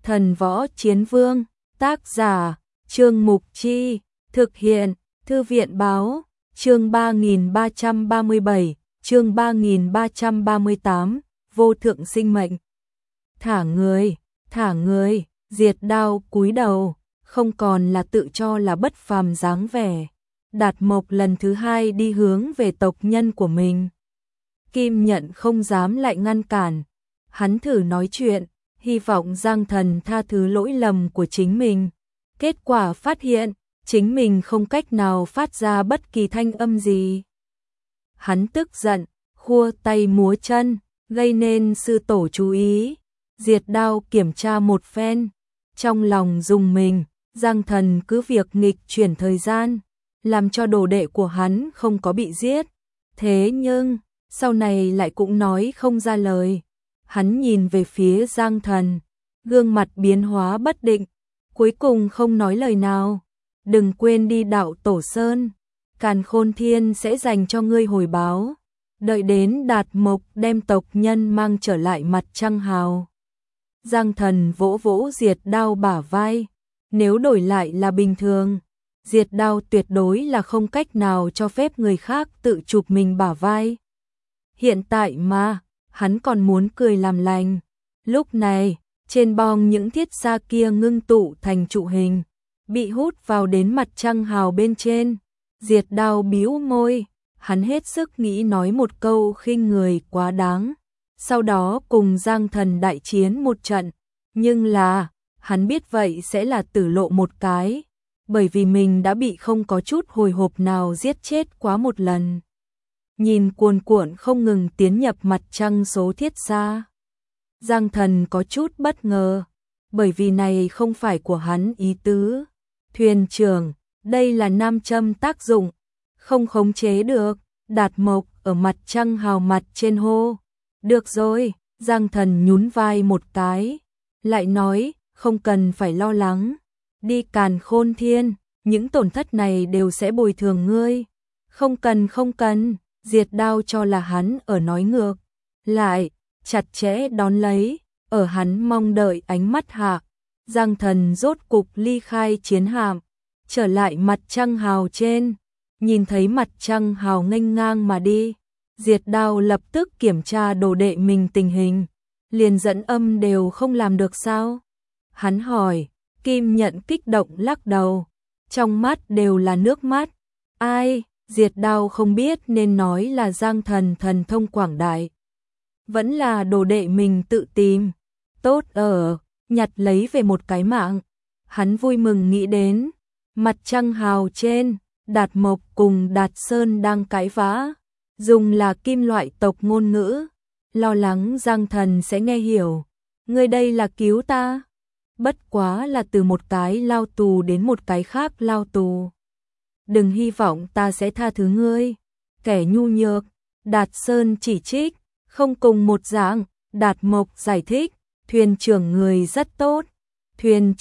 Thần Võ Chiến Vương, tác giả, Trương Mục Chi, thực hiện, Thư viện Báo, chương 3337, chương 3338, vô thượng sinh mệnh. Thả người, Diệt Đao cúi đầu, không còn là tự cho là bất phàm dáng vẻ. Đạt Mộc lần thứ hai đi hướng về tộc nhân của mình. Kim Nhận không dám lại ngăn cản, hắn thử nói chuyện, hy vọng Giang Thần tha thứ lỗi lầm của chính mình. Kết quả phát hiện, chính mình không cách nào phát ra bất kỳ thanh âm gì. Hắn tức giận, khua tay múa chân, gây nên sư tổ chú ý. Diệt Đao kiểm tra một phen, trong lòng rùng mình, Giang Thần cứ việc nghịch chuyển thời gian, làm cho đồ đệ của hắn không có bị giết. Thế nhưng, sau này lại cũng nói không ra lời. Hắn nhìn về phía Giang Thần, gương mặt biến hóa bất định, cuối cùng không nói lời nào. Đừng quên đi Đạo Tổ Sơn, Càn Khôn Thiên sẽ dành cho ngươi hồi báo. Đợi đến Đạt Mộc đem tộc nhân mang trở lại Mặt Trăng Hào. Giang Thần vỗ vỗ Diệt Đao bả vai, nếu đổi lại là bình thường, Diệt Đao tuyệt đối là không cách nào cho phép người khác tự chụp mình bả vai. Hiện tại mà, hắn còn muốn cười làm lành. Lúc này, trên bong những thiết xa kia ngưng tụ thành trụ hình, bị hút vào đến Mặt Trăng Hào bên trên. Diệt Đao bĩu môi, hắn hết sức nghĩ nói một câu khinh người quá đáng, sau đó cùng Giang Thần đại chiến một trận. Nhưng là, hắn biết vậy sẽ là tử lộ một cái, bởi vì mình đã bị không có chút hồi hộp nào giết chết quá một lần. Nhìn cuồn cuộn không ngừng tiến nhập mặt trăng số thiết xa, Giang Thần có chút bất ngờ, bởi vì này không phải của hắn ý tứ. Thuyền trưởng, đây là nam châm tác dụng, không khống chế được. Đạt Mộc ở Mặt Trăng Hào mặt trên hô. Được rồi, Giang Thần nhún vai một cái, lại nói, không cần phải lo lắng. Đi Càn Khôn Thiên, những tổn thất này đều sẽ bồi thường ngươi. Không cần, Diệt Đao cho là hắn ở nói ngược. Lại, chặt chẽ đón lấy, ở hắn mong đợi ánh mắt hạ. Giang Thần rốt cục ly khai chiến hạm, trở lại Mặt Trăng Hào trên. Nhìn thấy Mặt Trăng Hào nghênh ngang mà đi, Diệt Đao lập tức kiểm tra đồ đệ mình tình hình, liền dẫn âm đều không làm được sao? Hắn hỏi. Kim Nhận kích động lắc đầu, trong mắt đều là nước mắt. Ai? Diệt Đao không biết nên nói là Giang Thần thần thông quảng đại, vẫn là đồ đệ mình tự tìm. Tốt ở, nhặt lấy về một cái mạng. Hắn vui mừng nghĩ đến, Mặt Trăng Hào trên, Đạt Mộc cùng Đạt Sơn đang cãi vã, dùng là kim loại tộc ngôn ngữ, lo lắng Giang Thần sẽ nghe hiểu. Ngươi đây là cứu ta? Bất quá là từ một cái lao tù đến một cái khác lao tù. Đừng hy vọng ta sẽ tha thứ ngươi. Kẻ nhu nhược, Đạt Sơn chỉ trích, không cùng một dạng. Đạt Mộc giải thích, thuyền trưởng người rất tốt. Thuyền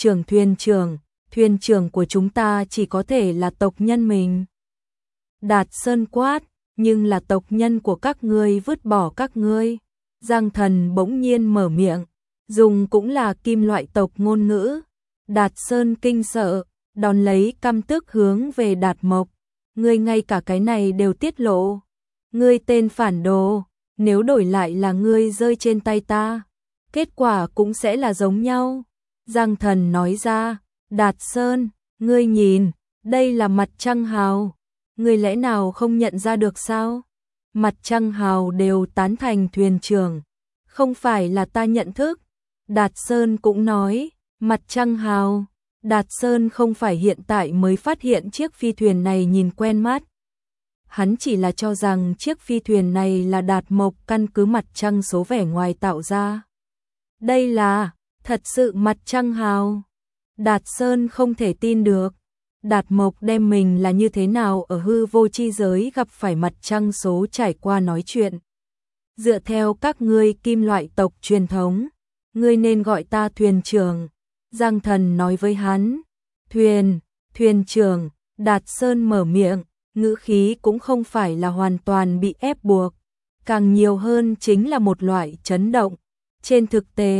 trưởng của chúng ta chỉ có thể là tộc nhân mình. Đạt Sơn quát, nhưng là tộc nhân của các ngươi vứt bỏ các ngươi. Giang Thần bỗng nhiên mở miệng, dùng cũng là kim loại tộc ngôn ngữ. Đạt Sơn kinh sợ, đón lấy căm tức hướng về Đạt Mộc. Ngươi ngay cả cái này đều tiết lộ. Ngươi tên phản đồ, nếu đổi lại là ngươi rơi trên tay ta, kết quả cũng sẽ là giống nhau. Giang Thần nói ra, Đạt Sơn, ngươi nhìn, đây là Mặt Trăng Hào. Ngươi lẽ nào không nhận ra được sao? Mặt Trăng Hào đều tán thành thuyền trưởng, không phải là ta nhận thức. Đạt Sơn cũng nói, Mặt Trăng Hào. Đạt Sơn không phải hiện tại mới phát hiện chiếc phi thuyền này nhìn quen mắt. Hắn chỉ là cho rằng chiếc phi thuyền này là Đạt Mộc căn cứ mặt trăng số vẻ ngoài tạo ra. Đây là, thật sự Mặt Trăng Hào. Đạt Sơn không thể tin được. Đạt Mộc đem mình là như thế nào ở hư vô chi giới gặp phải mặt trăng số trải qua nói chuyện. Dựa theo các ngươi kim loại tộc truyền thống, ngươi nên gọi ta thuyền trưởng. Giang Thần nói với hắn. Thuyền trưởng. Đạt Sơn mở miệng, ngữ khí cũng không phải là hoàn toàn bị ép buộc, càng nhiều hơn chính là một loại chấn động. Trên thực tế,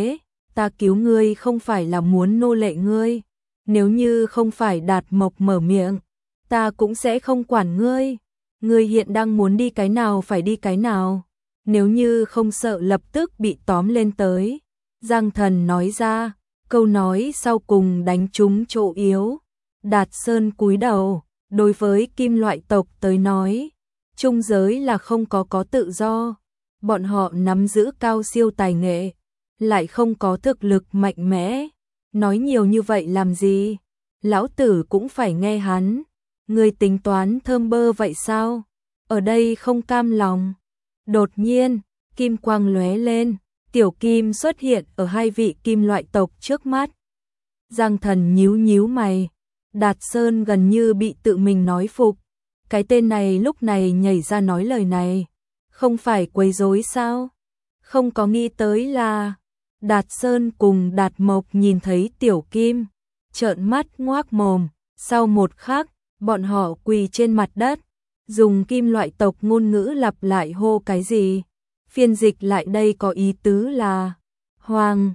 ta cứu ngươi không phải là muốn nô lệ ngươi, nếu như không phải Đạt Mộc mở miệng, ta cũng sẽ không quản ngươi. Ngươi hiện đang muốn đi cái nào phải đi cái nào, nếu như không sợ lập tức bị tóm lên tới. Giang Thần nói ra, câu nói sau cùng đánh trúng chỗ yếu. Đạt Sơn cúi đầu, đối với kim loại tộc tới nói, trung giới là không có tự do, bọn họ nắm giữ cao siêu tài nghệ, lại không có thực lực mạnh mẽ. Nói nhiều như vậy làm gì? Lão tử cũng phải nghe hắn. Người tính toán thơm bơ vậy sao? Ở đây không cam lòng. Đột nhiên, kim quang lóe lên, tiểu kim xuất hiện ở hai vị kim loại tộc trước mắt. Giang Thần nhíu nhíu mày, Đạt Sơn gần như bị tự mình nói phục. Cái tên này lúc này nhảy ra nói lời này, không phải quấy rối sao? Không có nghĩ tới là Đạt Sơn cùng Đạt Mộc nhìn thấy tiểu kim, trợn mắt ngoác mồm, sau một khắc, bọn họ quỳ trên mặt đất, dùng kim loại tộc ngôn ngữ lặp lại hô cái gì? Phiên dịch lại đây có ý tứ là Hoàng,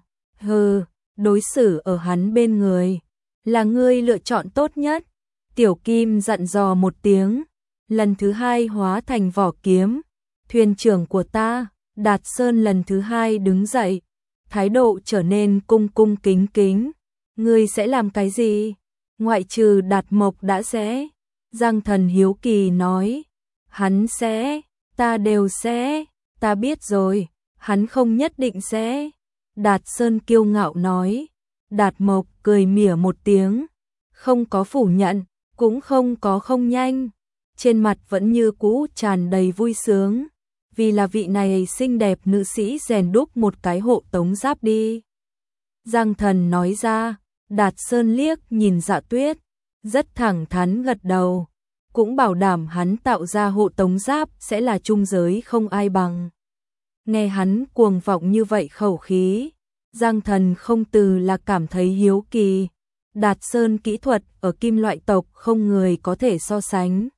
đối xử ở hắn bên người, là ngươi lựa chọn tốt nhất. Tiểu kim dặn dò một tiếng, lần thứ hai hóa thành vỏ kiếm. Thuyền trưởng của ta, Đạt Sơn lần thứ hai đứng dậy, thái độ trở nên cung cung kính kính. Ngươi sẽ làm cái gì? Ngoại trừ Đạt Mộc đã sẽ. Giang Thần hiếu kỳ nói, hắn sẽ, ta đều sẽ, ta biết rồi, hắn không nhất định sẽ. Đạt Sơn kiêu ngạo nói. Đạt Mộc cười mỉa một tiếng, không có phủ nhận, cũng không có không nhanh, trên mặt vẫn như cũ tràn đầy vui sướng, vì là vị này xinh đẹp nữ sĩ rèn đúc một cái hộ tống giáp đi. Giang Thần nói ra. Đạt Sơn liếc nhìn Dạ Tuyết, rất thẳng thắn gật đầu, cũng bảo đảm hắn tạo ra hộ tống giáp sẽ là trung giới không ai bằng. Nghe hắn cuồng vọng như vậy khẩu khí, Giang Thần không từ là cảm thấy hiếu kỳ. Đạt Sơn kỹ thuật ở kim loại tộc không người có thể so sánh.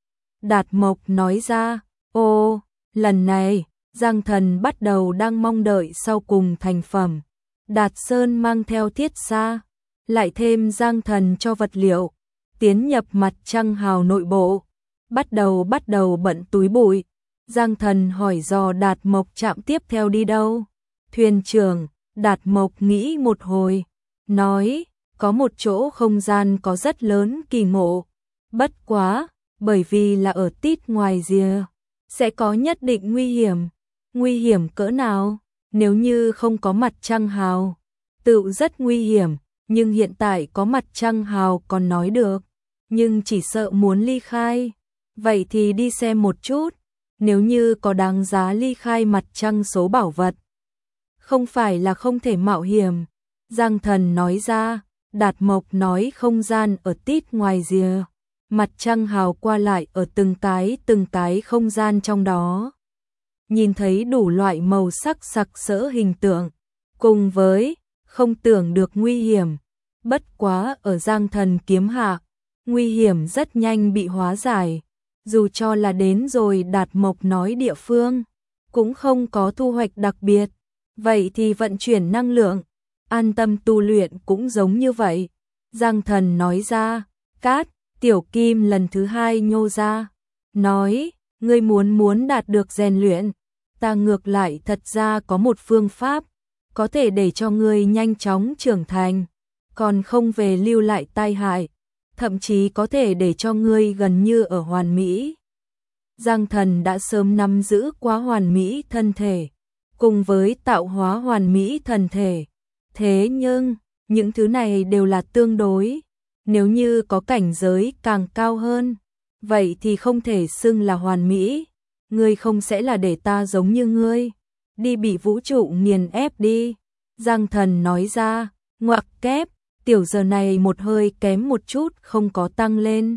Đạt Mộc nói ra, ô, lần này, Giang Thần bắt đầu đang mong đợi sau cùng thành phẩm. Đạt Sơn mang theo thiết xa, lại thêm Giang Thần cho vật liệu, tiến nhập mặt trăng hào nội bộ, bắt đầu bận túi bụi. Giang Thần hỏi dò Đạt Mộc trạm tiếp theo đi đâu. Thuyền trưởng, Đạt Mộc nghĩ một hồi, nói, có một chỗ không gian có rất lớn kỳ ngộ, bất quá, bởi vì là ở tít ngoài rìa, sẽ có nhất định nguy hiểm. Nguy hiểm cỡ nào? Nếu như không có mặt trăng hào, tự rất nguy hiểm, nhưng hiện tại có mặt trăng hào còn nói được, nhưng chỉ sợ muốn ly khai. Vậy thì đi xem một chút, nếu như có đáng giá ly khai mặt trăng số bảo vật, không phải là không thể mạo hiểm. Giang Thần nói ra. Đạt Mộc nói không gian ở tít ngoài rìa, mặt trăng hào qua lại ở từng cái không gian trong đó. Nhìn thấy đủ loại màu sắc sặc sỡ hình tượng, cùng với không tưởng được nguy hiểm. Bất quá ở Giang Thần kiếm hạ, nguy hiểm rất nhanh bị hóa giải. Dù cho là đến rồi Đạt Mộc nói địa phương, cũng không có thu hoạch đặc biệt. Vậy thì vận chuyển năng lượng, an tâm tu luyện cũng giống như vậy. Giang Thần nói ra. Cát, tiểu kim lần thứ hai nhô ra, nói, ngươi muốn đạt được rèn luyện, ta ngược lại thật ra có một phương pháp, có thể để cho ngươi nhanh chóng trưởng thành, còn không về lưu lại tai hại, thậm chí có thể để cho ngươi gần như ở hoàn mỹ. Giang Thần đã sớm nắm giữ quá hoàn mỹ thân thể, cùng với tạo hóa hoàn mỹ thần thể. Thế nhưng, những thứ này đều là tương đối. Nếu như có cảnh giới càng cao hơn, vậy thì không thể xưng là hoàn mỹ. Ngươi không sẽ là để ta giống như ngươi, đi bị vũ trụ nghiền ép đi. Giang Thần nói ra. Ngoặc kép, tiểu giờ này một hơi kém một chút không có tăng lên.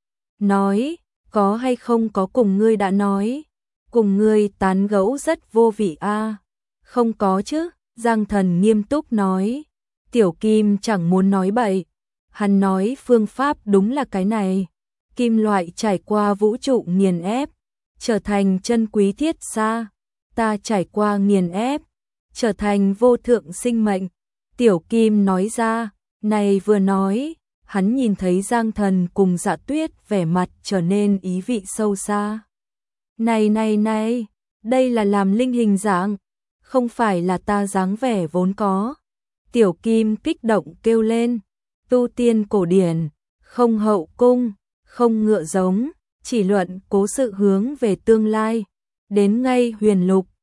Nói, có hay không có cùng ngươi đã nói, cùng ngươi tán gẫu rất vô vị a. Không có chứ. Giang Thần nghiêm túc nói. Tiểu Kim chẳng muốn nói bậy, hắn nói phương pháp đúng là cái này. Kim loại trải qua vũ trụ nghiền ép, trở thành chân quý thiết xa. Ta trải qua nghiền ép, trở thành vô thượng sinh mệnh. Tiểu Kim nói ra, này vừa nói, hắn nhìn thấy Giang Thần cùng Dạ Tuyết vẻ mặt trở nên ý vị sâu xa. Này, đây là làm linh hình dạng, không phải là ta dáng vẻ vốn có. Tiểu Kim kích động kêu lên, tu tiên cổ điển, không hậu cung, không ngựa giống, chỉ luận cố sự hướng về tương lai, đến ngay huyền lục,